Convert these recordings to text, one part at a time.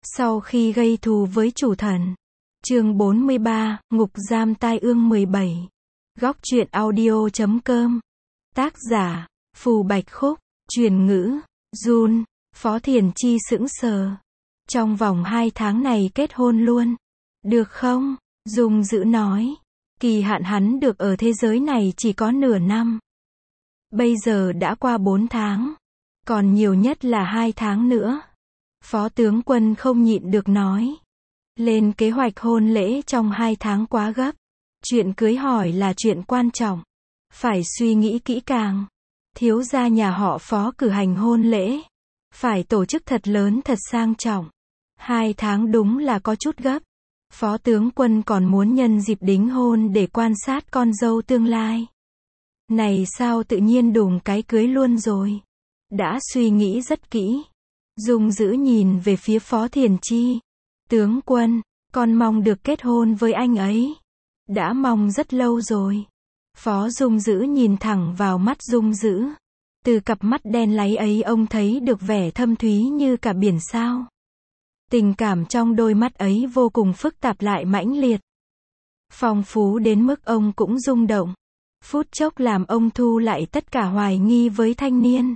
Sau khi gây thù với chủ thần. Chương 43, Ngục giam tai ương 17. Góc truyện audio.com. Tác giả, Phù Bạch Khúc. Truyền ngữ, Jun. Phó Thiền Chi sững sờ. Trong vòng 2 tháng này kết hôn luôn. Được không? Dung Dữ nói. Kỳ hạn hắn được ở thế giới này chỉ có nửa năm. Bây giờ đã qua 4 tháng. Còn nhiều nhất là 2 tháng nữa. Phó tướng quân không nhịn được nói. Lên kế hoạch hôn lễ trong 2 tháng quá gấp. Chuyện cưới hỏi là chuyện quan trọng. Phải suy nghĩ kỹ càng. Thiếu gia nhà họ Phó cử hành hôn lễ. Phải tổ chức thật lớn thật sang trọng. 2 tháng đúng là có chút gấp. Phó tướng quân còn muốn nhân dịp đính hôn để quan sát con dâu tương lai. Này sao tự nhiên đùng cái cưới luôn rồi. Đã suy nghĩ rất kỹ. Dung Dữ nhìn về phía Phó Thiền Chi. Tướng quân, con mong được kết hôn với anh ấy. Đã mong rất lâu rồi. Phó Dung Dữ nhìn thẳng vào mắt Dung Dữ. Từ cặp mắt đen láy ấy ông thấy được vẻ thâm thúy như cả biển sao. Tình cảm trong đôi mắt ấy vô cùng phức tạp lại mãnh liệt. Phong phú đến mức ông cũng rung động. Phút chốc làm ông thu lại tất cả hoài nghi với thanh niên.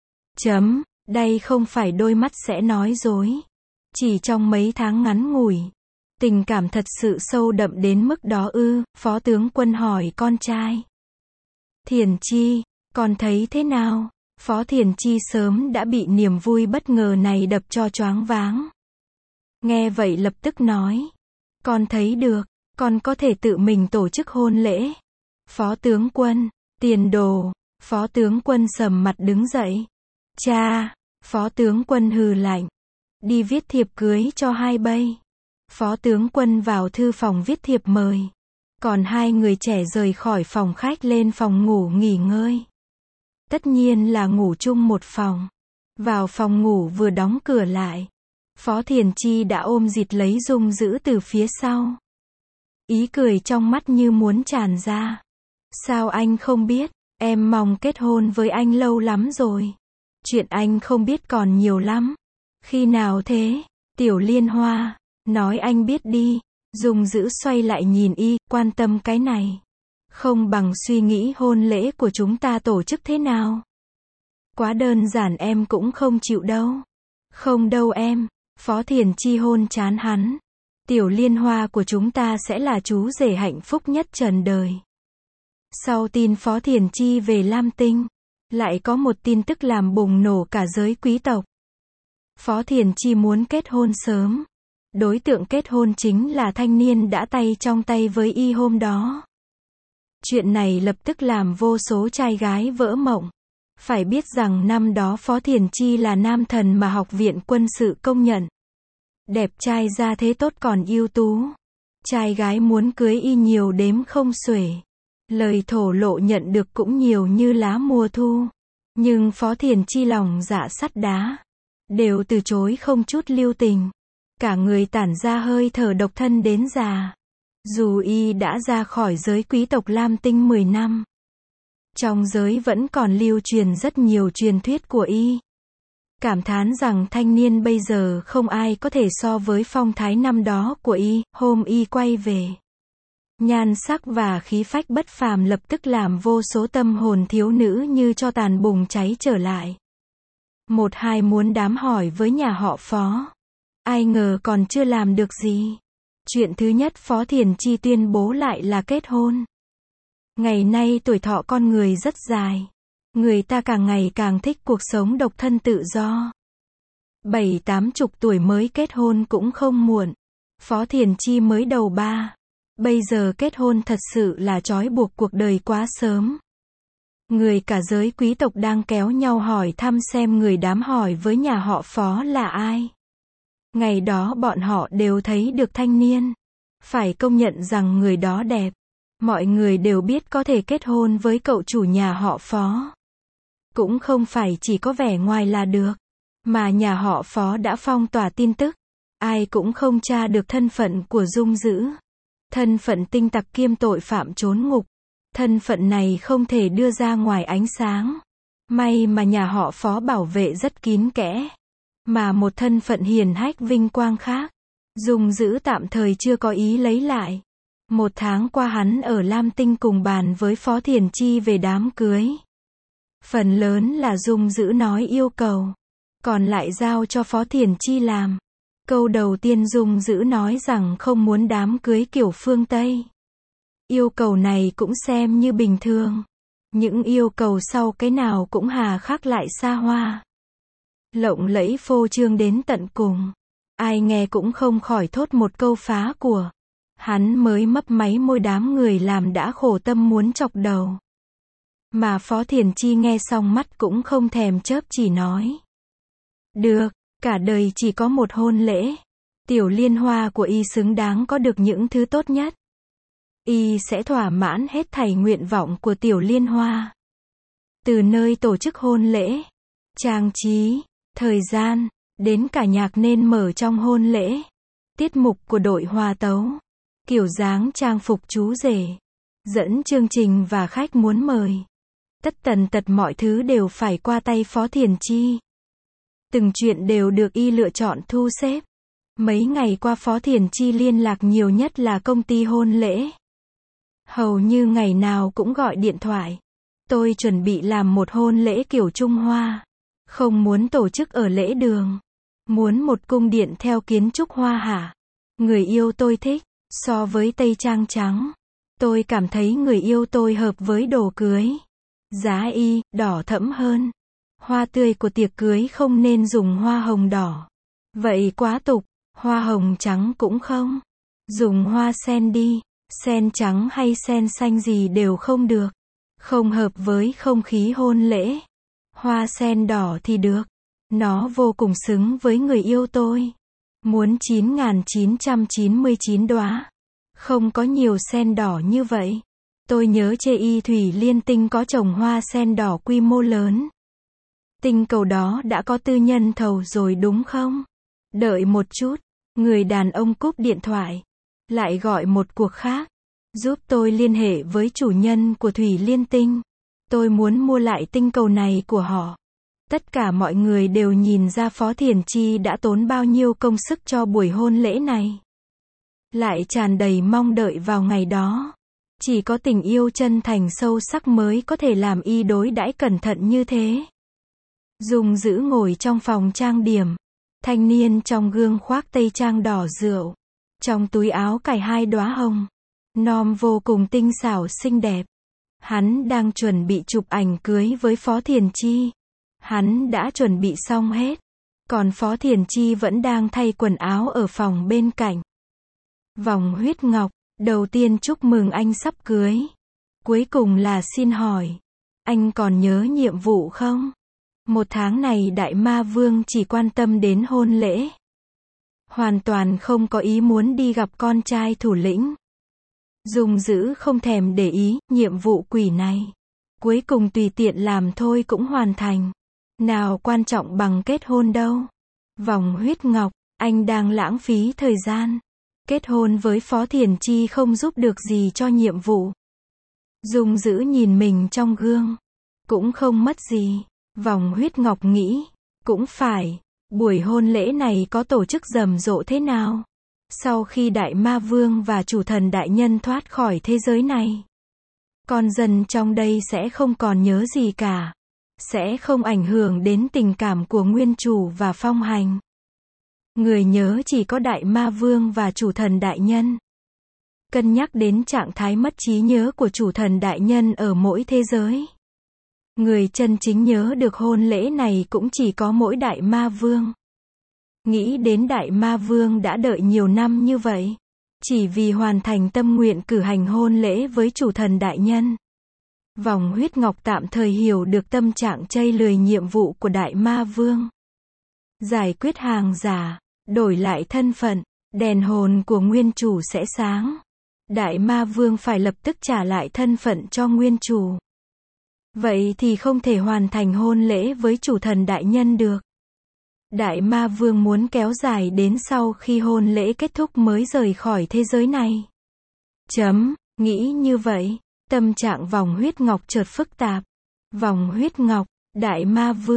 Đây không phải đôi mắt sẽ nói dối. Chỉ trong mấy tháng ngắn ngủi. Tình cảm thật sự sâu đậm đến mức đó ư? Phó tướng quân hỏi con trai. Thiền Chi, con thấy thế nào? Phó Thiền Chi sớm đã bị niềm vui bất ngờ này đập cho choáng váng. Nghe vậy lập tức nói. Con thấy được, con có thể tự mình tổ chức hôn lễ. Phó tướng quân, tiền đồ. Phó tướng quân sầm mặt đứng dậy. Cha, Phó tướng quân hừ lạnh. Đi viết thiệp cưới cho hai bây. Phó tướng quân vào thư phòng viết thiệp mời. Còn hai người trẻ rời khỏi phòng khách lên phòng ngủ nghỉ ngơi. Tất nhiên là ngủ chung một phòng. Vào phòng ngủ vừa đóng cửa lại. Phó Thiền Chi đã ôm dịt lấy Dung Dữ từ phía sau. Ý cười trong mắt như muốn tràn ra. Sao anh không biết? Em mong kết hôn với anh lâu lắm rồi. Chuyện anh không biết còn nhiều lắm. Khi nào thế? Tiểu Liên Hoa. Nói anh biết đi. Dung Dữ xoay lại nhìn y, quan tâm cái này. Không bằng suy nghĩ hôn lễ của chúng ta tổ chức thế nào. Quá đơn giản em cũng không chịu đâu. Không đâu em. Phó Thiền Chi hôn chán hắn. Tiểu Liên Hoa của chúng ta sẽ là chú rể hạnh phúc nhất trần đời. Sau tin Phó Thiền Chi về Lam Tinh, lại có một tin tức làm bùng nổ cả giới quý tộc. Phó Thiền Chi muốn kết hôn sớm. Đối tượng kết hôn chính là thanh niên đã tay trong tay với y hôm đó. Chuyện này lập tức làm vô số trai gái vỡ mộng. Phải biết rằng năm đó Phó Thiền Chi là nam thần mà học viện quân sự công nhận. Đẹp trai ra thế tốt còn ưu tú. Trai gái muốn cưới y nhiều đếm không xuể. Lời thổ lộ nhận được cũng nhiều như lá mùa thu. Nhưng Phó Thiền Chi lòng dạ sắt đá. Đều từ chối không chút lưu tình. Cả người tản ra hơi thở độc thân đến già. Dù y đã ra khỏi giới quý tộc Lam Tinh 10 năm. Trong giới vẫn còn lưu truyền rất nhiều truyền thuyết của y. Cảm thán rằng thanh niên bây giờ không ai có thể so với phong thái năm đó của y. Hôm y quay về, nhan sắc và khí phách bất phàm lập tức làm vô số tâm hồn thiếu nữ như cho tàn bùng cháy trở lại. Một hai muốn đám hỏi với nhà họ Phó. Ai ngờ còn chưa làm được gì. Chuyện thứ nhất Phó Thiền Chi tuyên bố lại là kết hôn. Ngày nay tuổi thọ con người rất dài. Người ta càng ngày càng thích cuộc sống độc thân tự do. 70-80 tuổi mới kết hôn cũng không muộn. Phó Thiền Chi mới đầu 3. Bây giờ kết hôn thật sự là trói buộc cuộc đời quá sớm. Người cả giới quý tộc đang kéo nhau hỏi thăm xem người đám hỏi với nhà họ Phó là ai. Ngày đó bọn họ đều thấy được thanh niên. Phải công nhận rằng người đó đẹp. Mọi người đều biết có thể kết hôn với cậu chủ nhà họ Phó. Cũng không phải chỉ có vẻ ngoài là được. Mà nhà họ Phó đã phong tỏa tin tức. Ai cũng không tra được thân phận của Dung Dữ. Thân phận tinh tặc kiêm tội phạm trốn ngục. Thân phận này không thể đưa ra ngoài ánh sáng. May mà nhà họ Phó bảo vệ rất kín kẽ. mà một thân phận hiển hách vinh quang khác. Dung Dữ tạm thời chưa có ý lấy lại. 1 tháng qua hắn ở Lam Tinh cùng bàn với Phó Thiền Chi về đám cưới. Phần lớn là Dung Dữ nói yêu cầu, còn lại giao cho Phó Thiền Chi làm. Câu đầu tiên Dung Dữ nói rằng không muốn đám cưới kiểu phương Tây. Yêu cầu này cũng xem như bình thường. Những yêu cầu sau cái nào cũng hà khắc lại xa hoa, lộng lẫy phô trương đến tận cùng. Ai nghe cũng không khỏi thốt một câu phá của. Hắn mới mấp máy môi, đám người làm đã khổ tâm muốn chọc đầu. Mà Phó Thiền Chi nghe xong mắt cũng không thèm chớp, chỉ nói: được, cả đời chỉ có một hôn lễ. Tiểu Liên Hoa của y xứng đáng có được những thứ tốt nhất. Y sẽ thỏa mãn hết thảy nguyện vọng của Tiểu Liên Hoa. Từ nơi tổ chức hôn lễ, trang trí, thời gian, đến cả nhạc nên mở trong hôn lễ, tiết mục của đội hòa tấu, kiểu dáng trang phục chú rể, dẫn chương trình và khách muốn mời. Tất tần tật mọi thứ đều phải qua tay Phó Thiền Chi. Từng chuyện đều được y lựa chọn thu xếp. Mấy ngày qua Phó Thiền Chi liên lạc nhiều nhất là công ty hôn lễ. Hầu như ngày nào cũng gọi điện thoại. Tôi chuẩn bị làm một hôn lễ kiểu Trung Hoa. Không muốn tổ chức ở lễ đường. Muốn một cung điện theo kiến trúc Hoa Hạ. Người yêu tôi thích. So với tây trang trắng, tôi cảm thấy người yêu tôi hợp với đồ cưới. Giá y, đỏ thẫm hơn. Hoa tươi của tiệc cưới không nên dùng hoa hồng đỏ. Vậy quá tục. Hoa hồng trắng cũng không. Dùng hoa sen đi. Sen trắng hay sen xanh gì đều không được. Không hợp với không khí hôn lễ. Hoa sen đỏ thì được. Nó vô cùng xứng với người yêu tôi. Muốn 9.999 đóa. Không có nhiều sen đỏ như vậy. Tôi nhớ chê y Thủy Liên Tinh có trồng hoa sen đỏ quy mô lớn. Tinh cầu đó đã có tư nhân thầu rồi đúng không? Đợi một chút. Người đàn ông cúp điện thoại. Lại gọi một cuộc khác. Giúp tôi liên hệ với chủ nhân của Thủy Liên Tinh. Tôi muốn mua lại tinh cầu này của họ. Tất cả mọi người đều nhìn ra Phó Thiền Chi đã tốn bao nhiêu công sức cho buổi hôn lễ này. Lại tràn đầy mong đợi vào ngày đó. Chỉ có tình yêu chân thành sâu sắc mới có thể làm y đối đãi cẩn thận như thế. Dung Dữ ngồi trong phòng trang điểm. Thanh niên trong gương khoác tây trang đỏ rượu. Trong túi áo cài 2 đóa hồng. Nom vô cùng tinh xảo xinh đẹp. Hắn đang chuẩn bị chụp ảnh cưới với Phó Thiền Chi. Hắn đã chuẩn bị xong hết. Còn Phó Thiền Chi vẫn đang thay quần áo ở phòng bên cạnh. Vòng huyết ngọc, đầu tiên chúc mừng anh sắp cưới. Cuối cùng là xin hỏi, anh còn nhớ nhiệm vụ không? 1 tháng này Đại Ma Vương chỉ quan tâm đến hôn lễ. Hoàn toàn không có ý muốn đi gặp con trai thủ lĩnh. Dung Dữ không thèm để ý, nhiệm vụ quỷ này. Cuối cùng tùy tiện làm thôi cũng hoàn thành. Nào quan trọng bằng kết hôn đâu. Vòng huyết ngọc, anh đang lãng phí thời gian. Kết hôn với Phó Thiền Chi không giúp được gì cho nhiệm vụ. Dung Dữ nhìn mình trong gương. Cũng không mất gì. Vòng huyết ngọc nghĩ. Cũng phải. Buổi hôn lễ này có tổ chức rầm rộ thế nào? Sau khi Đại Ma Vương và Chủ Thần Đại Nhân thoát khỏi thế giới này, con dân trong đây sẽ không còn nhớ gì cả. Sẽ không ảnh hưởng đến tình cảm của Nguyên Chủ và Phong Hành. Người nhớ chỉ có Đại Ma Vương và Chủ Thần Đại Nhân. Cân nhắc đến trạng thái mất trí nhớ của Chủ Thần Đại Nhân ở mỗi thế giới. Người chân chính nhớ được hôn lễ này cũng chỉ có mỗi Đại Ma Vương. Nghĩ đến Đại Ma Vương đã đợi nhiều năm như vậy. Chỉ vì hoàn thành tâm nguyện cử hành hôn lễ với Chủ Thần Đại Nhân. Vòng huyết ngọc tạm thời hiểu được tâm trạng chây lười nhiệm vụ của Đại Ma Vương. Giải quyết hàng giả, đổi lại thân phận, đèn hồn của Nguyên Chủ sẽ sáng. Đại Ma Vương phải lập tức trả lại thân phận cho Nguyên Chủ. Vậy thì không thể hoàn thành hôn lễ với Chủ Thần Đại Nhân được. Đại Ma Vương muốn kéo dài đến sau khi hôn lễ kết thúc mới rời khỏi thế giới này. Nghĩ như vậy, tâm trạng vòng huyết ngọc chợt phức tạp. Vòng huyết ngọc, Đại Ma Vương,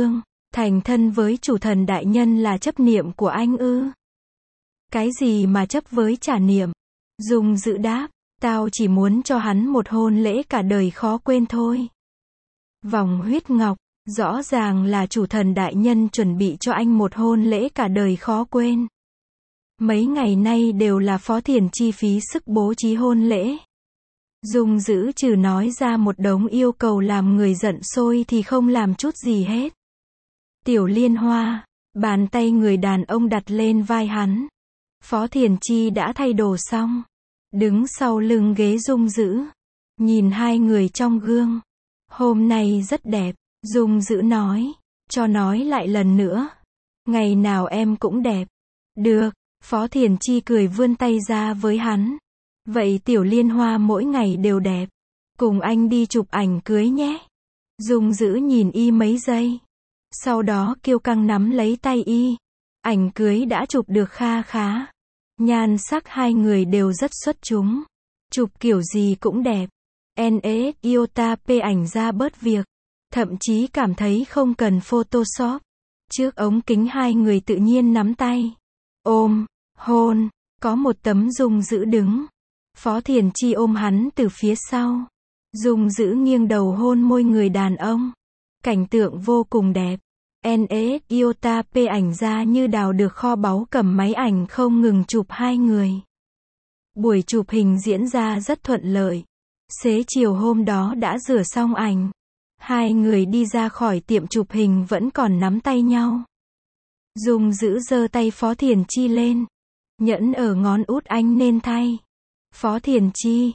Thành thân với chủ thần đại nhân là chấp niệm của anh ư? Cái gì mà chấp với trả niệm? Dung Dữ đáp, tao chỉ muốn cho hắn một hôn lễ cả đời khó quên thôi. Vòng huyết ngọc, rõ ràng là chủ thần đại nhân chuẩn bị cho anh một hôn lễ cả đời khó quên. Mấy ngày nay đều là Phó Thiền chi phí sức bố trí hôn lễ. Dung Dữ trừ nói ra một đống yêu cầu làm người giận sôi thì không làm chút gì hết. Tiểu Liên Hoa, bàn tay người đàn ông đặt lên vai hắn. Phó Thiền Chi đã thay đồ xong, đứng sau lưng ghế Dung Dữ, nhìn hai người trong gương. Hôm nay rất đẹp, Dung Dữ nói, cho nói lại lần nữa. Ngày nào em cũng đẹp. Được, Phó Thiền Chi cười vươn tay ra với hắn. Vậy Tiểu Liên Hoa mỗi ngày đều đẹp. Cùng anh đi chụp ảnh cưới nhé. Dung Dữ nhìn y mấy giây. Sau đó kiêu căng nắm lấy tay y. Ảnh cưới đã chụp được kha khá. Nhan sắc hai người đều rất xuất chúng. Chụp kiểu gì cũng đẹp. NS Iota P ảnh ra bớt việc. Thậm chí cảm thấy không cần Photoshop. Trước ống kính hai người tự nhiên nắm tay. Ôm, hôn, có một tấm Dung Dữ đứng. Phó Thiền Chi ôm hắn từ phía sau. Dung Dữ nghiêng đầu hôn môi người đàn ông. Cảnh tượng vô cùng đẹp. NS Iota P ảnh ra như đào được kho báu, cầm máy ảnh không ngừng chụp hai người. Buổi chụp hình diễn ra rất thuận lợi. Xế chiều hôm đó đã rửa xong ảnh. Hai người đi ra khỏi tiệm chụp hình vẫn còn nắm tay nhau. Dung Dữ giơ tay Phó Thiền Chi lên. Nhẫn ở ngón út anh nên thay. Phó Thiền Chi,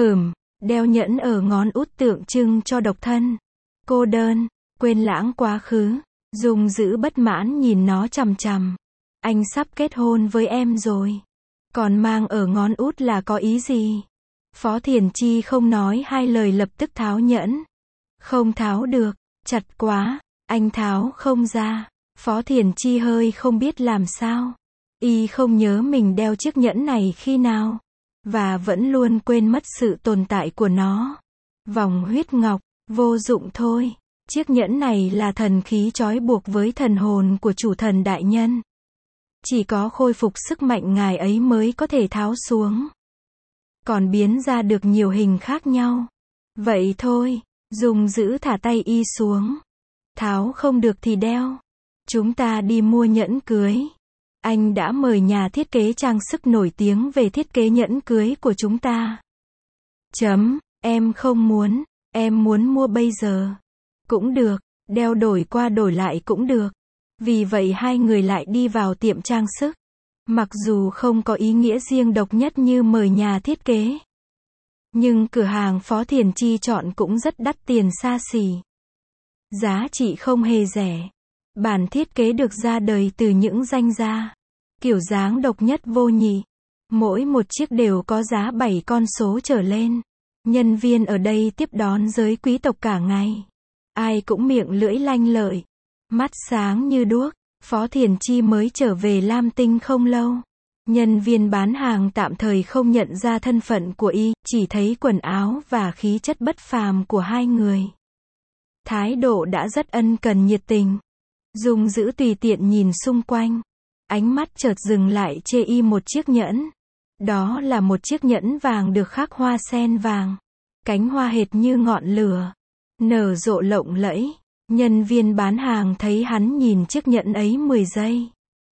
đeo nhẫn ở ngón út tượng trưng cho độc thân, cô đơn, quên lãng quá khứ. Dung Dữ bất mãn nhìn nó chằm chằm. Anh sắp kết hôn với em rồi. Còn mang ở ngón út là có ý gì? Phó Thiền Chi không nói hai lời lập tức tháo nhẫn. Không tháo được, chặt quá, anh tháo không ra. Phó Thiền Chi hơi không biết làm sao. Y không nhớ mình đeo chiếc nhẫn này khi nào. Và vẫn luôn quên mất sự tồn tại của nó. Vòng huyết ngọc, vô dụng thôi. Chiếc nhẫn này là thần khí trói buộc với thần hồn của chủ thần đại nhân. Chỉ có khôi phục sức mạnh ngài ấy mới có thể tháo xuống. Còn biến ra được nhiều hình khác nhau. Vậy thôi, Dung Dữ thả tay y xuống. Tháo không được thì đeo. Chúng ta đi mua nhẫn cưới. Anh đã mời nhà thiết kế trang sức nổi tiếng về thiết kế nhẫn cưới của chúng ta. Em không muốn, em muốn mua bây giờ. Cũng được, đeo đổi qua đổi lại cũng được. Vì vậy hai người lại đi vào tiệm trang sức. Mặc dù không có ý nghĩa riêng độc nhất như mời nhà thiết kế. Nhưng cửa hàng Phó Thiền Chi chọn cũng rất đắt tiền xa xỉ. Giá trị không hề rẻ. Bản thiết kế được ra đời từ những danh gia. Kiểu dáng độc nhất vô nhị. Mỗi một chiếc đều có giá 7 con số trở lên. Nhân viên ở đây tiếp đón giới quý tộc cả ngày. Ai cũng miệng lưỡi lanh lợi. Mắt sáng như đuốc. Phó Thiền Chi mới trở về Lam Tinh không lâu. Nhân viên bán hàng tạm thời không nhận ra thân phận của y, chỉ thấy quần áo và khí chất bất phàm của hai người. Thái độ đã rất ân cần nhiệt tình. Dung Dữ tùy tiện nhìn xung quanh. Ánh mắt chợt dừng lại chê y một chiếc nhẫn. Đó là một chiếc nhẫn vàng được khắc hoa sen vàng. Cánh hoa hệt như ngọn lửa. Nở rộ lộng lẫy. Nhân viên bán hàng thấy hắn nhìn chiếc nhẫn ấy 10 giây.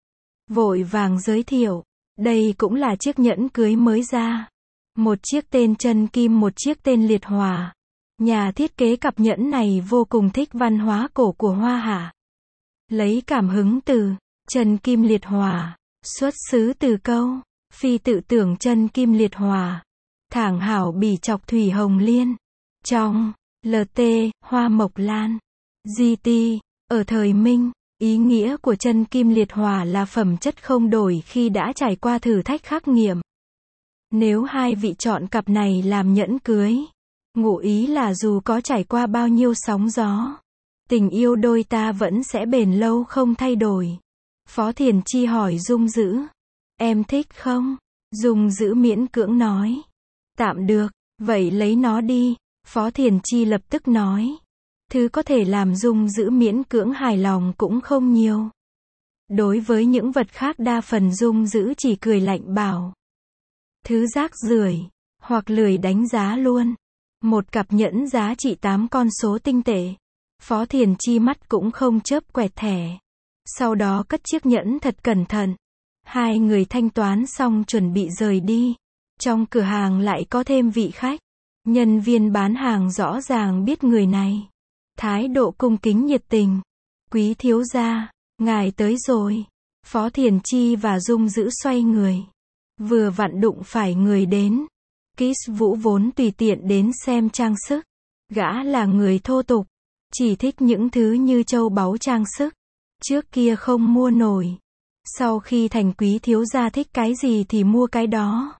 Vội vàng giới thiệu. Đây cũng là chiếc nhẫn cưới mới ra. Một chiếc tên chân kim, một chiếc tên liệt hỏa. Nhà thiết kế cặp nhẫn này vô cùng thích văn hóa cổ của Hoa Hạ. Lấy cảm hứng từ chân kim liệt hỏa, xuất xứ từ câu phi tự tưởng chân kim liệt hỏa, thảng hảo bỉ chọc thủy hồng liên, trong LT hoa mộc lan, GT ở thời Minh. Ý nghĩa của chân kim liệt hỏa là phẩm chất không đổi khi đã trải qua thử thách khắc nghiệt. Nếu hai vị chọn cặp này làm nhẫn cưới, ngụ ý là dù có trải qua bao nhiêu sóng gió, tình yêu đôi ta vẫn sẽ bền lâu không thay đổi. Phó Thiền Chi hỏi Dung Dữ. Em thích không? Dung Dữ miễn cưỡng nói. Tạm được, vậy lấy nó đi. Phó Thiền Chi lập tức nói. Thứ có thể làm Dung Dữ miễn cưỡng hài lòng cũng không nhiều. Đối với những vật khác đa phần Dung Dữ chỉ cười lạnh bảo. Thứ rác rưởi, hoặc lười đánh giá luôn. Một cặp nhẫn giá trị 8 con số tinh tệ. Phó Thiền Chi mắt cũng không chớp quẹt thẻ. Sau đó cất chiếc nhẫn thật cẩn thận. Hai người thanh toán xong chuẩn bị rời đi. Trong cửa hàng lại có thêm vị khách. Nhân viên bán hàng rõ ràng biết người này. Thái độ cung kính nhiệt tình. Quý thiếu gia, ngài tới rồi. Phó Thiền Chi và Dung Dữ xoay người. Vừa vặn đụng phải người đến. Kiss Vũ vốn tùy tiện đến xem trang sức. Gã là người thô tục. Chỉ thích những thứ như châu báu trang sức. Trước kia không mua nổi. Sau khi thành quý thiếu gia thích cái gì thì mua cái đó.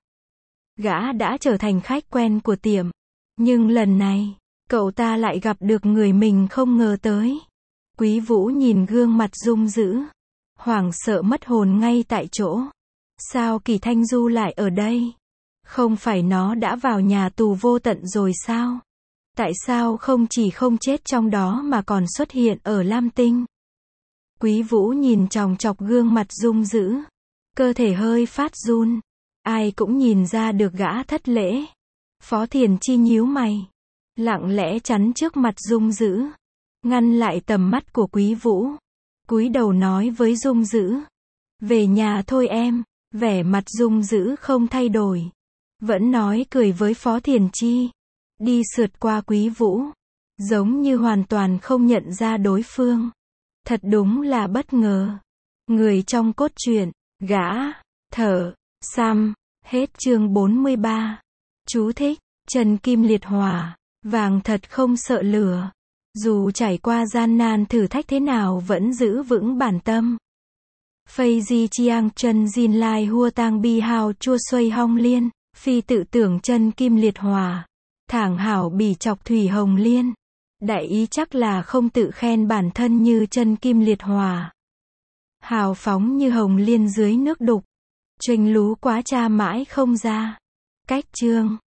Gã đã trở thành khách quen của tiệm. Nhưng lần này, cậu ta lại gặp được người mình không ngờ tới. Quý Vũ nhìn gương mặt Dung Dữ. Hoảng sợ mất hồn ngay tại chỗ. Sao Kỳ Thanh Du lại ở đây? Không phải nó đã vào nhà tù vô tận rồi sao? Tại sao không chỉ không chết trong đó mà còn xuất hiện ở Lam Tinh? Quý Vũ nhìn chòng chọc gương mặt Dung Dữ. Cơ thể hơi phát run. Ai cũng nhìn ra được gã thất lễ. Phó Thiền Chi nhíu mày. Lặng lẽ chắn trước mặt Dung Dữ. Ngăn lại tầm mắt của Quý Vũ. Cúi đầu nói với Dung Dữ. Về nhà thôi em. Vẻ mặt Dung Dữ không thay đổi. Vẫn nói cười với Phó Thiền Chi. Đi sượt qua Quý Vũ. Giống như hoàn toàn không nhận ra đối phương. Thật đúng là bất ngờ. Người trong cốt truyện, gã, thợ, xăm. Hết chương 43. Chú thích, Trần Kim Liệt Hỏa. Vàng thật không sợ lửa. Dù trải qua gian nan thử thách thế nào vẫn giữ vững bản tâm. Phây di chiang chân Jin lai hua tang bi hao chua xuây hong liên. Phi tự tưởng Chân Kim Liệt Hỏa. Thảng hảo bỉ chọc thủy hồng liên. Đại ý chắc là không tự khen bản thân như Chân Kim Liệt Hỏa. Hào phóng như hồng liên dưới nước đục. Chênh lú quá cha mãi không ra. Cách chương